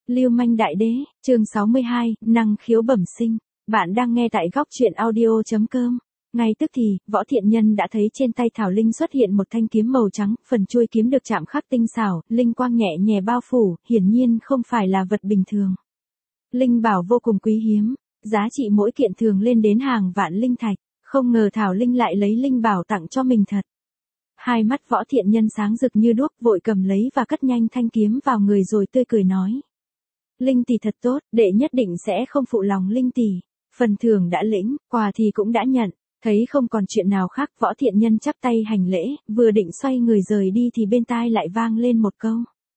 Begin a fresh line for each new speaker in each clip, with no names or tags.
Lưu manh đại đế, chương 62, năng khiếu bẩm sinh. Bạn đang nghe tại góc truyện audio.com. Ngay tức thì, Võ Thiện Nhân đã thấy trên tay Thảo Linh xuất hiện một thanh kiếm màu trắng, phần chuôi kiếm được chạm khắc tinh xảo, linh quang nhẹ nhẹ bao phủ, hiển nhiên không phải là vật bình thường. Linh bảo vô cùng quý hiếm, giá trị mỗi kiện thường lên đến hàng vạn linh thạch, không ngờ Thảo Linh lại lấy linh bảo tặng cho mình thật. Hai mắt Võ Thiện Nhân sáng rực như đuốc, vội cầm lấy và cất nhanh thanh kiếm vào người rồi tươi cười nói. Linh tỷ thật tốt, đệ nhất định sẽ không phụ lòng Linh tỷ. Phần thưởng đã lĩnh, quà thì cũng đã nhận. Thấy không còn chuyện nào khác, Võ Thiện Nhân chắp tay hành lễ, vừa định xoay người rời đi thì bên tai lại vang lên một câu.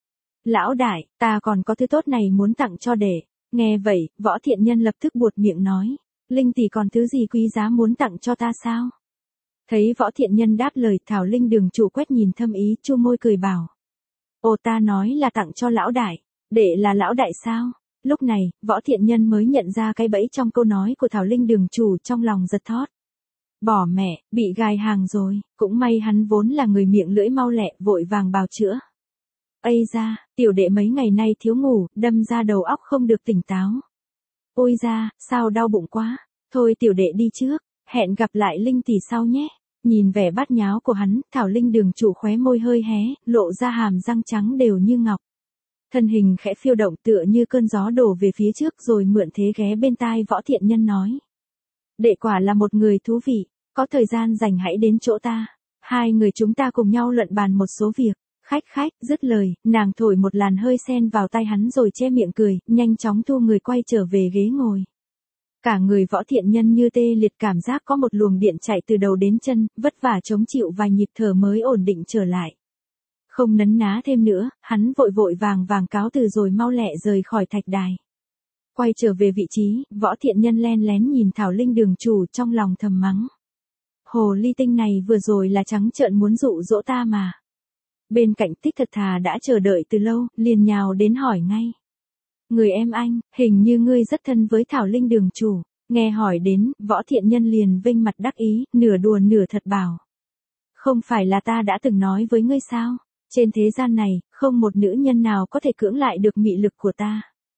Lão đại, ta còn có thứ tốt này muốn tặng cho đệ. Nghe vậy, Võ Thiện Nhân lập tức buột miệng nói. Linh tỷ còn thứ gì quý giá muốn tặng cho ta sao? Thấy Võ Thiện Nhân đáp lời, Thảo Linh đường chủ quét nhìn thâm ý, chu môi cười bảo. Ồ, ta nói là tặng cho lão đại. Đệ là lão đại sao? Lúc này, Võ Thiện Nhân mới nhận ra cái bẫy trong câu nói của Thảo Linh đường chủ, trong lòng giật thót. Bỏ mẹ, bị gài hàng rồi, cũng may hắn vốn là người miệng lưỡi mau lẹ, vội vàng bào chữa. Ây da, tiểu đệ mấy ngày nay thiếu ngủ, đâm ra đầu óc không được tỉnh táo. Ôi da, sao đau bụng quá, thôi tiểu đệ đi trước, hẹn gặp lại Linh tỷ sau nhé. Nhìn vẻ bát nháo của hắn, Thảo Linh đường chủ khóe môi hơi hé, lộ ra hàm răng trắng đều như ngọc. Thân hình khẽ phiêu động tựa như cơn gió đổ về phía trước, rồi mượn thế ghé bên tai Võ Thiện Nhân nói. Đệ quả là một người thú vị, có thời gian rảnh hãy đến chỗ ta. Hai người chúng ta cùng nhau luận bàn một số việc. Khách, dứt lời, nàng thổi một làn hơi sen vào tai hắn rồi che miệng cười, nhanh chóng thu người quay trở về ghế ngồi. Cả người Võ Thiện Nhân như tê liệt, cảm giác có một luồng điện chạy từ đầu đến chân, vất vả chống chịu vài nhịp thở mới ổn định trở lại. Không nấn ná thêm nữa, hắn vội vàng cáo từ rồi mau lẹ rời khỏi thạch đài. Quay trở về vị trí, Võ Thiện Nhân len lén nhìn Thảo Linh đường chủ, trong lòng thầm mắng. Hồ ly tinh này vừa rồi là trắng trợn muốn dụ dỗ ta mà. Bên cạnh Tích Thật Thà đã chờ đợi từ lâu, liền nhào đến hỏi ngay. Người em anh, hình như ngươi rất thân với Thảo Linh đường chủ. Nghe hỏi đến, Võ Thiện Nhân liền vênh mặt đắc ý, nửa đùa nửa thật bảo. Không phải là ta đã từng nói với ngươi sao? Trên thế gian này, không một nữ nhân nào có thể cưỡng lại được mị lực của ta.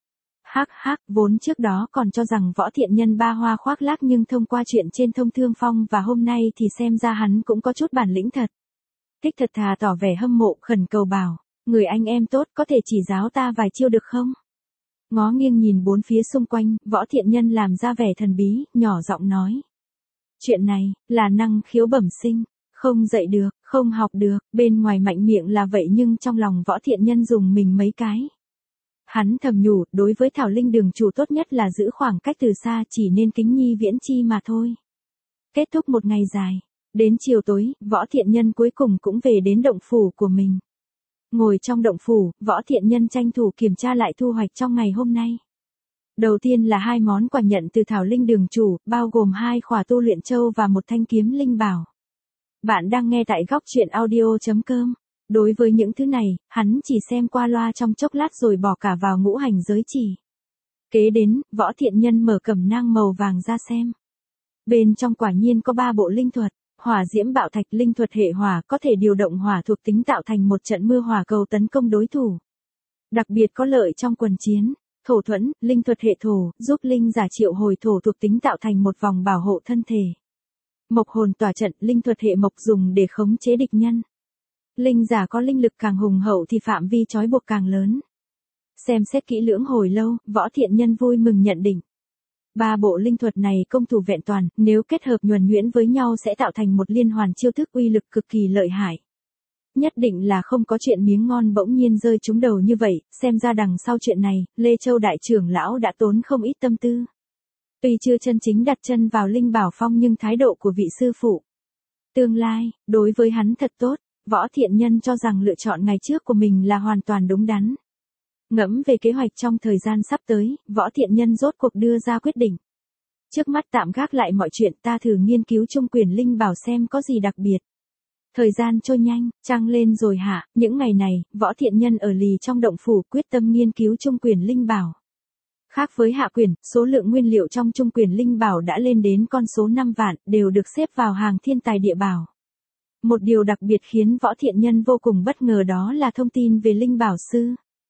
Hắc, vốn trước đó còn cho rằng Võ Thiện Nhân ba hoa khoác lác, nhưng thông qua chuyện trên Thông Thương Phong và hôm nay thì xem ra hắn cũng có chút bản lĩnh thật. Tích Thật Thà tỏ vẻ hâm mộ, khẩn cầu bảo, người anh em tốt có thể chỉ giáo ta vài chiêu được không? Ngó nghiêng nhìn bốn phía xung quanh, Võ Thiện Nhân làm ra vẻ thần bí, nhỏ giọng nói. Chuyện này, là năng khiếu bẩm sinh, không dạy được, không học được, bên ngoài mạnh miệng là vậy nhưng trong lòng Võ Thiện Nhân dùng mình mấy cái. Hắn thầm nhủ, đối với Thảo Linh đường chủ tốt nhất là giữ khoảng cách từ xa, chỉ nên kính nhi viễn chi mà thôi. Kết thúc một ngày dài. Đến chiều tối, Võ Thiện Nhân cuối cùng cũng về đến động phủ của mình. Ngồi trong động phủ, Võ Thiện Nhân tranh thủ kiểm tra lại thu hoạch trong ngày hôm nay. Đầu tiên là 2 món quà nhận từ Thảo Linh đường chủ, bao gồm 2 khỏa tu luyện châu và một thanh kiếm linh bảo. Bạn đang nghe tại góc truyện audio.com. Đối với những thứ này, hắn chỉ xem qua loa trong chốc lát rồi bỏ cả vào ngũ hành giới chỉ. Kế đến, Võ Thiện Nhân mở cẩm nang màu vàng ra xem. Bên trong quả nhiên có 3 bộ linh thuật. Hỏa diễm bạo thạch, linh thuật hệ hỏa, có thể điều động hỏa thuộc tính tạo thành một trận mưa hỏa cầu tấn công đối thủ. Đặc biệt có lợi trong quần chiến. Thổ thuẫn, linh thuật hệ thổ, giúp linh giả triệu hồi thổ thuộc tính tạo thành một vòng bảo hộ thân thể. Mộc hồn tỏa trận, linh thuật hệ mộc dùng để khống chế địch nhân. Linh giả có linh lực càng hùng hậu thì phạm vi trói buộc càng lớn. Xem xét kỹ lưỡng hồi lâu, Võ Thiện Nhân vui mừng nhận định. 3 bộ linh thuật này công thủ vẹn toàn, nếu kết hợp nhuần nhuyễn với nhau sẽ tạo thành một liên hoàn chiêu thức uy lực cực kỳ lợi hại. Nhất định là không có chuyện miếng ngon bỗng nhiên rơi trúng đầu như vậy, xem ra đằng sau chuyện này, Lê Châu đại trưởng lão đã tốn không ít tâm tư. Tuy chưa chân chính đặt chân vào linh bảo phong nhưng thái độ của vị sư phụ tương lai, đối với hắn thật tốt, Võ Thiện Nhân cho rằng lựa chọn ngày trước của mình là hoàn toàn đúng đắn. Ngẫm về kế hoạch trong thời gian sắp tới, Võ Thiện Nhân rốt cuộc đưa ra quyết định. Trước mắt tạm gác lại mọi chuyện, ta thử nghiên cứu Trung Quyền Linh Bảo xem có gì đặc biệt. Thời gian trôi nhanh, trăng lên rồi hạ, những ngày này, Võ Thiện Nhân ở lì trong động phủ quyết tâm nghiên cứu Trung Quyền Linh Bảo. Khác với hạ quyền, số lượng nguyên liệu trong Trung Quyền Linh Bảo đã lên đến con số 5 vạn, đều được xếp vào hàng thiên tài địa bảo. Một điều đặc biệt khiến Võ Thiện Nhân vô cùng bất ngờ đó là thông tin về Linh Bảo Sư.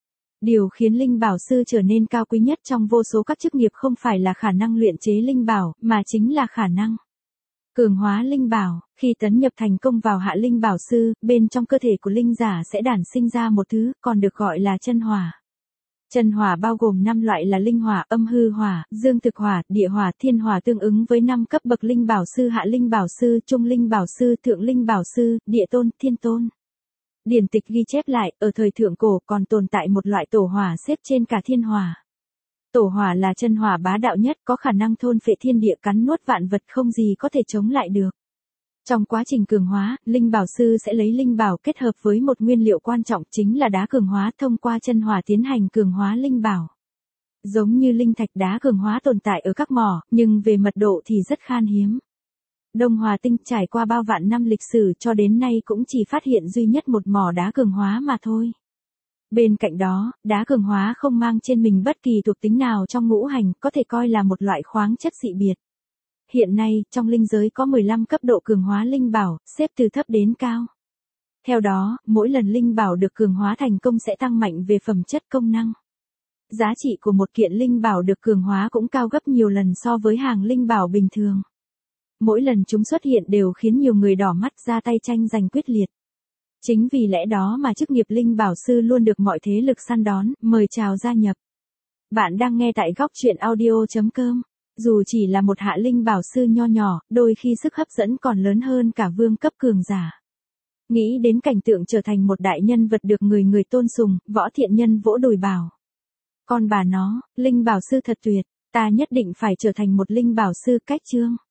Điều khiến linh bảo sư trở nên cao quý nhất trong vô số các chức nghiệp không phải là khả năng luyện chế linh bảo, mà chính là khả năng cường hóa linh bảo. Khi tấn nhập thành công vào hạ linh bảo sư, bên trong cơ thể của linh giả sẽ đản sinh ra một thứ còn được gọi là chân hỏa. Chân hỏa bao gồm 5 loại là linh hỏa, âm hư hỏa, dương thực hỏa, địa hỏa, thiên hỏa, tương ứng với 5 cấp bậc linh bảo sư: hạ linh bảo sư, trung linh bảo sư, thượng linh bảo sư, địa tôn, thiên tôn. Điển tịch ghi chép lại, ở thời thượng cổ còn tồn tại một loại tổ hỏa xếp trên cả thiên hỏa. Tổ hỏa là chân hỏa bá đạo nhất, có khả năng thôn phệ thiên địa, cắn nuốt vạn vật, không gì có thể chống lại được. Trong quá trình cường hóa, linh bảo sư sẽ lấy linh bảo kết hợp với một nguyên liệu quan trọng chính là đá cường hóa, thông qua chân hỏa tiến hành cường hóa linh bảo. Giống như linh thạch, đá cường hóa tồn tại ở các mỏ, nhưng về mật độ thì rất khan hiếm. Đông Hòa Tinh trải qua bao vạn năm lịch sử cho đến nay cũng chỉ phát hiện duy nhất một mỏ đá cường hóa mà thôi. Bên cạnh đó, đá cường hóa không mang trên mình bất kỳ thuộc tính nào trong ngũ hành, có thể coi là một loại khoáng chất dị biệt. Hiện nay, trong linh giới có 15 cấp độ cường hóa linh bảo, xếp từ thấp đến cao. Theo đó, mỗi lần linh bảo được cường hóa thành công sẽ tăng mạnh về phẩm chất, công năng. Giá trị của một kiện linh bảo được cường hóa cũng cao gấp nhiều lần so với hàng linh bảo bình thường. Mỗi lần chúng xuất hiện đều khiến nhiều người đỏ mắt, ra tay tranh giành quyết liệt. Chính vì lẽ đó mà chức nghiệp linh bảo sư luôn được mọi thế lực săn đón, mời chào gia nhập. Bạn đang nghe tại góc truyện audio.com. Dù chỉ là một hạ linh bảo sư nho nhỏ, đôi khi sức hấp dẫn còn lớn hơn cả vương cấp cường giả. Nghĩ đến cảnh tượng trở thành một đại nhân vật được người người tôn sùng, Võ Thiện Nhân vỗ đùi bảo: con bà nó, linh bảo sư thật tuyệt, ta nhất định phải trở thành một linh bảo sư. Cách chương